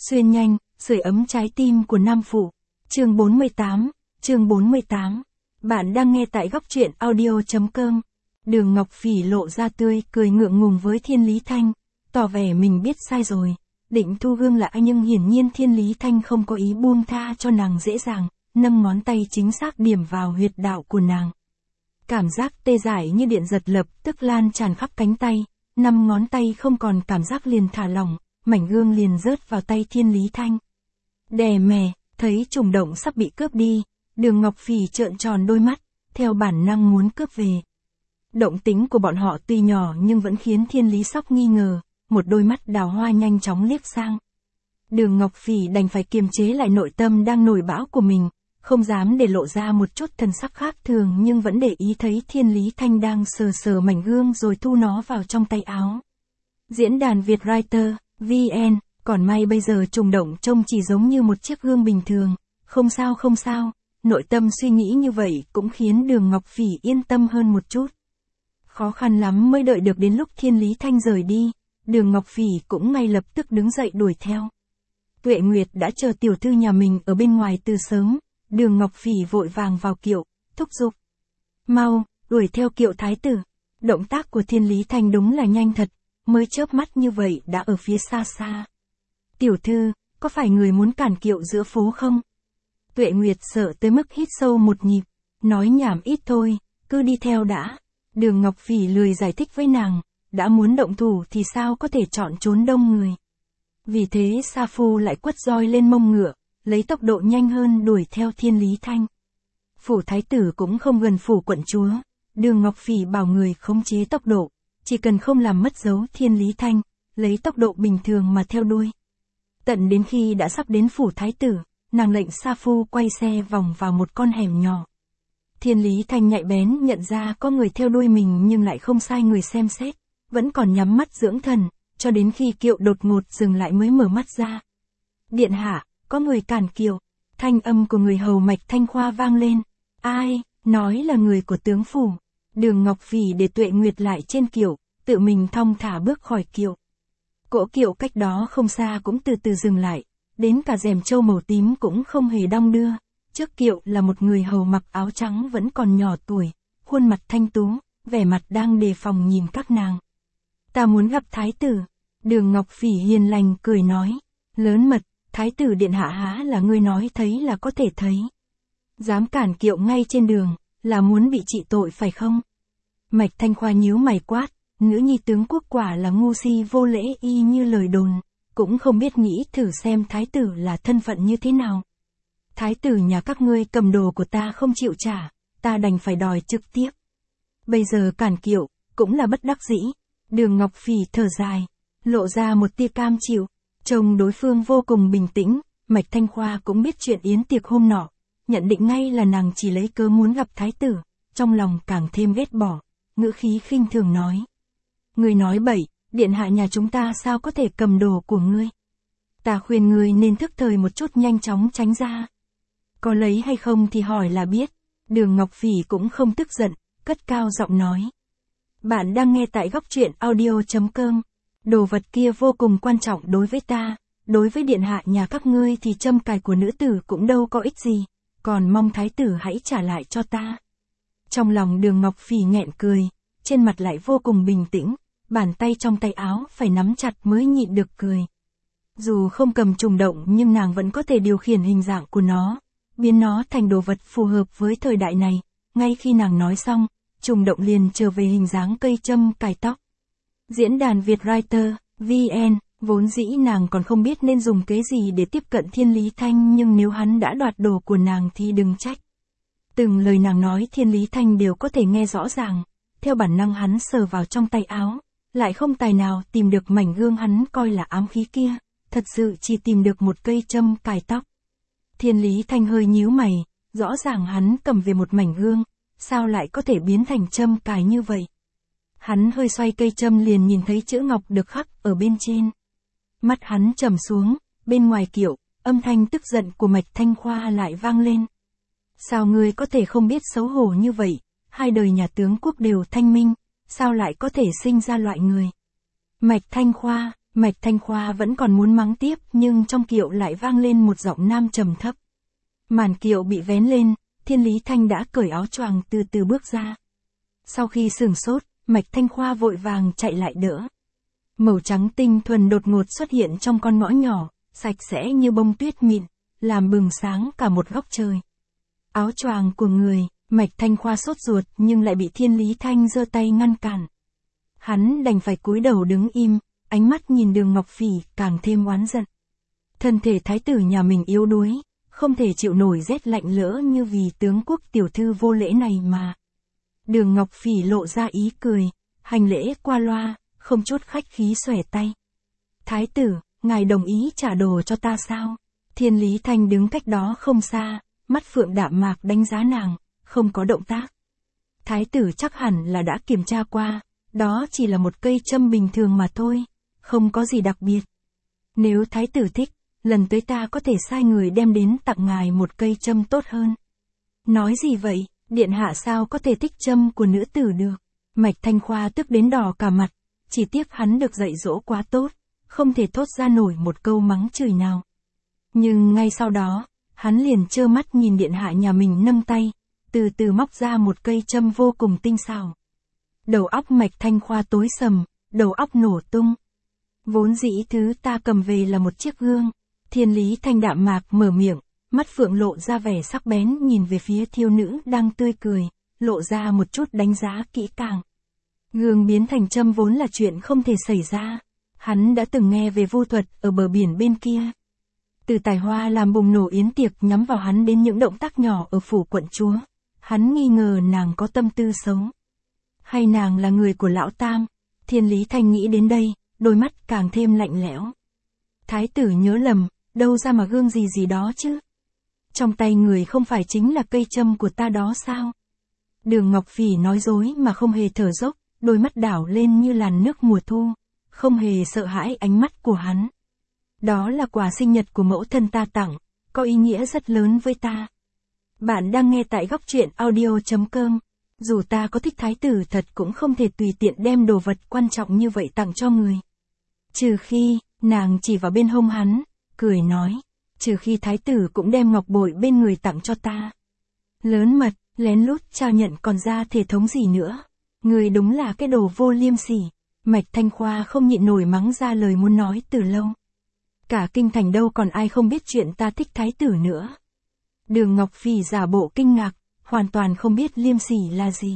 Xuyên nhanh, sưởi ấm trái tim của nam phụ. Chương 48. Bạn đang nghe tại góc truyện audio.com. Đường Ngọc Phỉ lộ ra tươi cười ngượng ngùng với Thiên Lý Thanh, tỏ vẻ mình biết sai rồi, định thu gương lại nhưng hiển nhiên Thiên Lý Thanh không có ý buông tha cho nàng dễ dàng, nâng ngón tay chính xác điểm vào huyệt đạo của nàng. Cảm giác tê dại như điện giật lập tức lan tràn khắp cánh tay, 5 ngón tay không còn cảm giác liền thả lỏng, mảnh gương liền rớt vào tay Thiên Lý Thanh. Đè mè, thấy trùng động sắp bị cướp đi, Đường Ngọc Phỉ trợn tròn đôi mắt, theo bản năng muốn cướp về. Động tính của bọn họ tuy nhỏ nhưng vẫn khiến Thiên Lý Sóc nghi ngờ, một đôi mắt đào hoa nhanh chóng liếc sang. Đường Ngọc Phỉ đành phải kiềm chế lại nội tâm đang nổi bão của mình, không dám để lộ ra một chút thần sắc khác thường nhưng vẫn để ý thấy Thiên Lý Thanh đang sờ sờ mảnh gương rồi thu nó vào trong tay áo. Diễn đàn Vietwriter, VN, còn may bây giờ trùng động trông chỉ giống như một chiếc gương bình thường, không sao, nội tâm suy nghĩ như vậy cũng khiến Đường Ngọc Phỉ yên tâm hơn một chút. Khó khăn lắm mới đợi được đến lúc Thiên Lý Thanh rời đi, Đường Ngọc Phỉ cũng ngay lập tức đứng dậy đuổi theo. Tuệ Nguyệt đã chờ tiểu thư nhà mình ở bên ngoài từ sớm, Đường Ngọc Phỉ vội vàng vào kiệu, thúc giục. Mau, đuổi theo kiệu thái tử. Động tác của Thiên Lý Thanh đúng là nhanh thật, mới chớp mắt như vậy đã ở phía xa xa. Tiểu thư, có phải người muốn cản kiệu giữa phố không? Tuệ Nguyệt sợ tới mức hít sâu một nhịp, nói nhảm ít thôi, cứ đi theo đã. Đường Ngọc Phỉ lười giải thích với nàng, đã muốn động thủ thì sao có thể chọn trốn đông người. Vì thế Sa Phu lại quất roi lên mông ngựa, lấy tốc độ nhanh hơn đuổi theo Thiên Lý Thanh. Phủ thái tử cũng không gần phủ quận chúa, Đường Ngọc Phỉ bảo người khống chế tốc độ, chỉ cần không làm mất dấu Thiên Lý Thanh, lấy tốc độ bình thường mà theo đuôi. Tận đến khi đã sắp đến phủ thái tử, nàng lệnh Sa Phu quay xe vòng vào một con hẻm nhỏ. Thiên Lý Thanh nhạy bén nhận ra có người theo đuôi mình nhưng lại không sai người xem xét, vẫn còn nhắm mắt dưỡng thần, cho đến khi kiệu đột ngột dừng lại mới mở mắt ra. Điện hạ, có người cản kiệu, thanh âm của người hầu Mạch Thanh Khoa vang lên. Ai, nói là người của tướng phủ. Đường Ngọc Phỉ để Tuệ Nguyệt lại trên kiệu, tự mình thong thả bước khỏi kiệu. Cỗ kiệu cách đó không xa cũng từ từ dừng lại, đến cả rèm trâu màu tím cũng không hề đong đưa. Trước kiệu là một người hầu mặc áo trắng vẫn còn nhỏ tuổi, khuôn mặt thanh tú, vẻ mặt đang đề phòng nhìn các nàng. Ta muốn gặp thái tử. Đường Ngọc Phỉ hiền lành cười nói. Lớn mật, thái tử điện hạ há là ngươi nói thấy là có thể thấy. Dám cản kiệu ngay trên đường, là muốn bị trị tội phải không? Mạch Thanh Khoa nhíu mày quát, nữ nhi tướng quốc quả là ngu si vô lễ y như lời đồn, cũng không biết nghĩ thử xem thái tử là thân phận như thế nào. Thái tử nhà các ngươi cầm đồ của ta không chịu trả, ta đành phải đòi trực tiếp. Bây giờ cản kiệu, cũng là bất đắc dĩ. Đường Ngọc Phỉ thở dài, lộ ra một tia cam chịu, trông đối phương vô cùng bình tĩnh, Mạch Thanh Khoa cũng biết chuyện yến tiệc hôm nọ, nhận định ngay là nàng chỉ lấy cớ muốn gặp thái tử, trong lòng càng thêm ghét bỏ, ngữ khí khinh thường nói. Ngươi nói bậy, điện hạ nhà chúng ta sao có thể cầm đồ của ngươi? Ta khuyên ngươi nên thức thời một chút nhanh chóng tránh ra. Có lấy hay không thì hỏi là biết. Đường Ngọc Phỉ cũng không tức giận, cất cao giọng nói. Bạn đang nghe tại góc truyện audio.com. Đồ vật kia vô cùng quan trọng đối với ta, đối với điện hạ nhà các ngươi thì châm cài của nữ tử cũng đâu có ích gì, còn mong thái tử hãy trả lại cho ta. Trong lòng Đường Ngọc Phỉ nghẹn cười, trên mặt lại vô cùng bình tĩnh, bàn tay trong tay áo phải nắm chặt mới nhịn được cười. Dù không cầm trùng động nhưng nàng vẫn có thể điều khiển hình dạng của nó, biến nó thành đồ vật phù hợp với thời đại này. Ngay khi nàng nói xong, trùng động liền trở về hình dáng cây châm cài tóc. Diễn đàn Vietwriter, VN, vốn dĩ nàng còn không biết nên dùng kế gì để tiếp cận Thiên Lý Thanh nhưng nếu hắn đã đoạt đồ của nàng thì đừng trách. Từng lời nàng nói Thiên Lý Thanh đều có thể nghe rõ ràng, theo bản năng hắn sờ vào trong tay áo, lại không tài nào tìm được mảnh gương hắn coi là ám khí kia, thật sự chỉ tìm được một cây châm cài tóc. Thiên Lý Thanh hơi nhíu mày, rõ ràng hắn cầm về một mảnh gương, sao lại có thể biến thành châm cài như vậy? Hắn hơi xoay cây châm liền nhìn thấy chữ ngọc được khắc ở bên trên. Mắt hắn trầm xuống, bên ngoài kiệu, âm thanh tức giận của Mạch Thanh Khoa lại vang lên. Sao ngươi có thể không biết xấu hổ như vậy, hai đời nhà tướng quốc đều thanh minh, sao lại có thể sinh ra loại người? Mạch Thanh Khoa, Mạch Thanh Khoa vẫn còn muốn mắng tiếp nhưng trong kiệu lại vang lên một giọng nam trầm thấp. Màn kiệu bị vén lên, Thiên Lý Thanh đã cởi áo choàng từ từ bước ra. Sau khi sửng sốt, Mạch Thanh Khoa vội vàng chạy lại đỡ. Màu trắng tinh thuần đột ngột xuất hiện trong con ngõ nhỏ, sạch sẽ như bông tuyết mịn, làm bừng sáng cả một góc trời. Áo choàng của người, Mạch Thanh Khoa sốt ruột nhưng lại bị Thiên Lý Thanh giơ tay ngăn cản. Hắn đành phải cúi đầu đứng im, ánh mắt nhìn Đường Ngọc Phỉ càng thêm oán giận. Thân thể thái tử nhà mình yếu đuối, không thể chịu nổi rét lạnh lỡ như vì tướng quốc tiểu thư vô lễ này mà. Đường Ngọc Phỉ lộ ra ý cười, hành lễ qua loa, không chút khách khí xòe tay. Thái tử, ngài đồng ý trả đồ cho ta sao? Thiên Lý Thanh đứng cách đó không xa, mắt phượng đạm mạc đánh giá nàng, không có động tác. Thái tử chắc hẳn là đã kiểm tra qua, đó chỉ là một cây châm bình thường mà thôi, không có gì đặc biệt. Nếu thái tử thích, lần tới ta có thể sai người đem đến tặng ngài một cây châm tốt hơn. Nói gì vậy, điện hạ sao có thể thích châm của nữ tử được? Mạch Thanh Khoa tức đến đỏ cả mặt, chỉ tiếc hắn được dạy dỗ quá tốt, không thể thốt ra nổi một câu mắng chửi nào. Nhưng ngay sau đó, hắn liền trơ mắt nhìn điện hạ nhà mình nâng tay, từ từ móc ra một cây châm vô cùng tinh xảo. Đầu óc Mạch Thanh Khoa tối sầm, đầu óc nổ tung. Vốn dĩ thứ ta cầm về là một chiếc gương. Thiên Lý Thanh đạm mạc mở miệng, mắt phượng lộ ra vẻ sắc bén nhìn về phía thiếu nữ đang tươi cười, lộ ra một chút đánh giá kỹ càng. Gương biến thành châm vốn là chuyện không thể xảy ra. Hắn đã từng nghe về vu thuật ở bờ biển bên kia. Từ tài hoa làm bùng nổ yến tiệc nhắm vào hắn đến những động tác nhỏ ở phủ quận chúa. Hắn nghi ngờ nàng có tâm tư xấu. Hay nàng là người của lão Tam? Thiên Lý Thanh nghĩ đến đây, đôi mắt càng thêm lạnh lẽo. Thái tử nhớ lầm, đâu ra mà gương gì gì đó chứ? Trong tay người không phải chính là cây châm của ta đó sao? Đường Ngọc Phỉ nói dối mà không hề thở dốc, đôi mắt đảo lên như làn nước mùa thu, không hề sợ hãi ánh mắt của hắn. Đó là quà sinh nhật của mẫu thân ta tặng, có ý nghĩa rất lớn với ta. Bạn đang nghe tại góc truyện audio.com. Dù ta có thích thái tử thật cũng không thể tùy tiện đem đồ vật quan trọng như vậy tặng cho người. Trừ khi, nàng chỉ vào bên hông hắn, cười nói, trừ khi thái tử cũng đem ngọc bội bên người tặng cho ta. Lớn mật, lén lút trao nhận còn ra thể thống gì nữa. Người đúng là cái đồ vô liêm sỉ. Mạch Thanh Khoa không nhịn nổi mắng ra lời muốn nói từ lâu. Cả kinh thành đâu còn ai không biết chuyện ta thích thái tử nữa. Đường Ngọc Phỉ giả bộ kinh ngạc, hoàn toàn không biết liêm sỉ là gì.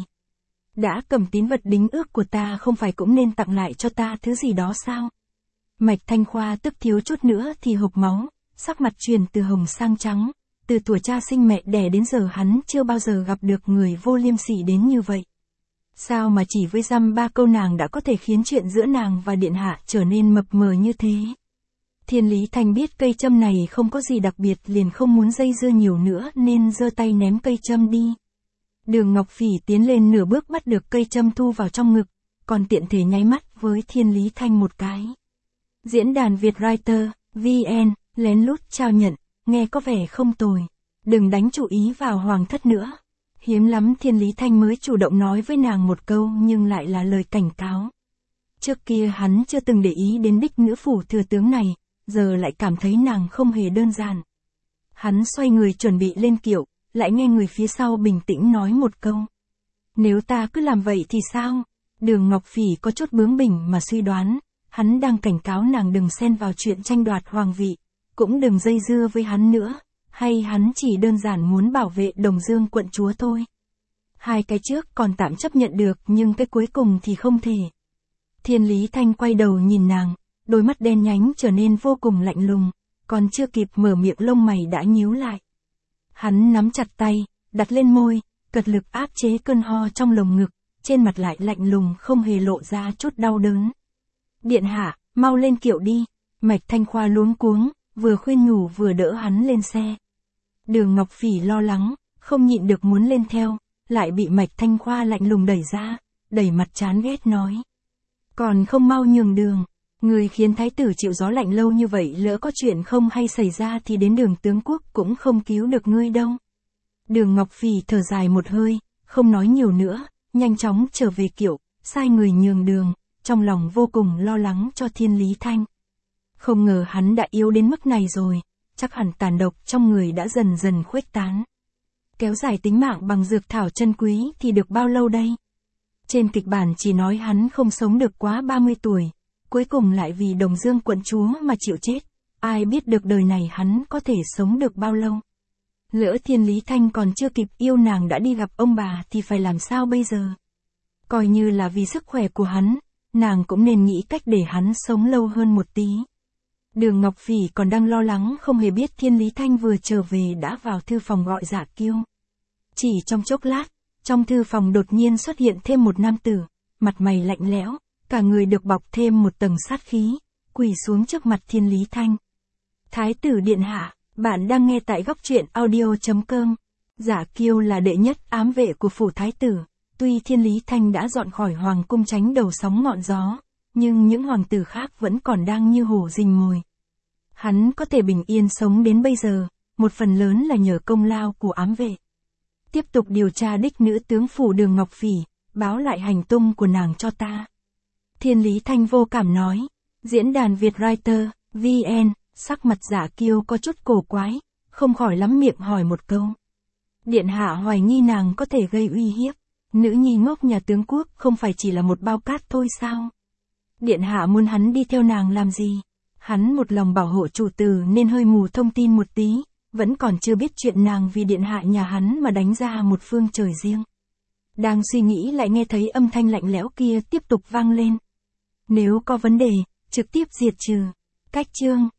Đã cầm tín vật đính ước của ta không phải cũng nên tặng lại cho ta thứ gì đó sao? Mạch Thanh Khoa tức thiếu chút nữa thì hộc máu, sắc mặt chuyển từ hồng sang trắng. Từ tuổi cha sinh mẹ đẻ đến giờ hắn chưa bao giờ gặp được người vô liêm sỉ đến như vậy. Sao mà chỉ với dăm ba câu nàng đã có thể khiến chuyện giữa nàng và điện hạ trở nên mập mờ như thế? Thiên Lý Thanh biết cây châm này không có gì đặc biệt liền không muốn dây dưa nhiều nữa nên giơ tay ném cây châm đi. Đường Ngọc Phỉ tiến lên nửa bước bắt được cây châm thu vào trong ngực, còn tiện thể nháy mắt với Thiên Lý Thanh một cái. Diễn đàn Vietwriter, VN, lén lút trao nhận, nghe có vẻ không tồi. Đừng đánh chú ý vào hoàng thất nữa. Hiếm lắm Thiên Lý Thanh mới chủ động nói với nàng một câu nhưng lại là lời cảnh cáo. Trước kia hắn chưa từng để ý đến đích nữ phủ thừa tướng này, giờ lại cảm thấy nàng không hề đơn giản. Hắn xoay người chuẩn bị lên kiệu, lại nghe người phía sau bình tĩnh nói một câu. Nếu ta cứ làm vậy thì sao? Đường Ngọc Phỉ có chút bướng bỉnh mà suy đoán, hắn đang cảnh cáo nàng đừng xen vào chuyện tranh đoạt hoàng vị, cũng đừng dây dưa với hắn nữa, hay hắn chỉ đơn giản muốn bảo vệ Đồng Dương quận chúa thôi. Hai cái trước còn tạm chấp nhận được nhưng cái cuối cùng thì không thể. Thiên Lý Thanh quay đầu nhìn nàng, đôi mắt đen nhánh trở nên vô cùng lạnh lùng, còn chưa kịp mở miệng lông mày đã nhíu lại. Hắn nắm chặt tay, đặt lên môi, cật lực áp chế cơn ho trong lồng ngực, trên mặt lại lạnh lùng không hề lộ ra chút đau đớn. Điện hạ, mau lên kiệu đi. Mạch Thanh Khoa luống cuống, vừa khuyên nhủ vừa đỡ hắn lên xe. Đường Ngọc Phỉ lo lắng, không nhịn được muốn lên theo, lại bị Mạch Thanh Khoa lạnh lùng đẩy ra, đẩy mặt chán ghét nói. Còn không mau nhường đường, người khiến thái tử chịu gió lạnh lâu như vậy lỡ có chuyện không hay xảy ra thì đến Đường tướng quốc cũng không cứu được ngươi đâu. Đường Ngọc Phỉ thở dài một hơi, không nói nhiều nữa, nhanh chóng trở về kiệu, sai người nhường đường, trong lòng vô cùng lo lắng cho Thiên Lý Thanh. Không ngờ hắn đã yếu đến mức này rồi, chắc hẳn tàn độc trong người đã dần dần khuếch tán. Kéo dài tính mạng bằng dược thảo chân quý thì được bao lâu đây? Trên kịch bản chỉ nói hắn không sống được quá 30 tuổi, cuối cùng lại vì Đồng Dương quận chúa mà chịu chết. Ai biết được đời này hắn có thể sống được bao lâu? Lỡ Thiên Lý Thanh còn chưa kịp yêu nàng đã đi gặp ông bà thì phải làm sao bây giờ? Coi như là vì sức khỏe của hắn, nàng cũng nên nghĩ cách để hắn sống lâu hơn một tí. Đường Ngọc Phỉ còn đang lo lắng không hề biết Thiên Lý Thanh vừa trở về đã vào thư phòng gọi Dạ Kiêu. Chỉ trong chốc lát, trong thư phòng đột nhiên xuất hiện thêm một nam tử, mặt mày lạnh lẽo, cả người được bọc thêm một tầng sát khí, quỳ xuống trước mặt Thiên Lý Thanh. Thái tử điện hạ, bạn đang nghe tại góc truyện audio.com. Dạ Kiêu là đệ nhất ám vệ của phủ thái tử, tuy Thiên Lý Thanh đã dọn khỏi hoàng cung tránh đầu sóng ngọn gió, nhưng những hoàng tử khác vẫn còn đang như hổ rình mồi. Hắn có thể bình yên sống đến bây giờ, một phần lớn là nhờ công lao của ám vệ. Tiếp tục điều tra đích nữ tướng phủ Đường Ngọc Phỉ, báo lại hành tung của nàng cho ta. Thiên Lý Thanh vô cảm nói. Diễn đàn Vietwriter, VN, sắc mặt Dạ Kiêu có chút cổ quái, không khỏi lắm miệng hỏi một câu. Điện hạ hoài nghi nàng có thể gây uy hiếp. Nữ nhi ngốc nhà tướng quốc không phải chỉ là một bao cát thôi sao? Điện hạ muốn hắn đi theo nàng làm gì? Hắn một lòng bảo hộ chủ tử nên hơi mù thông tin một tí, vẫn còn chưa biết chuyện nàng vì điện hạ nhà hắn mà đánh ra một phương trời riêng. Đang suy nghĩ lại nghe thấy âm thanh lạnh lẽo kia tiếp tục vang lên. Nếu có vấn đề, trực tiếp diệt trừ. Cách chương.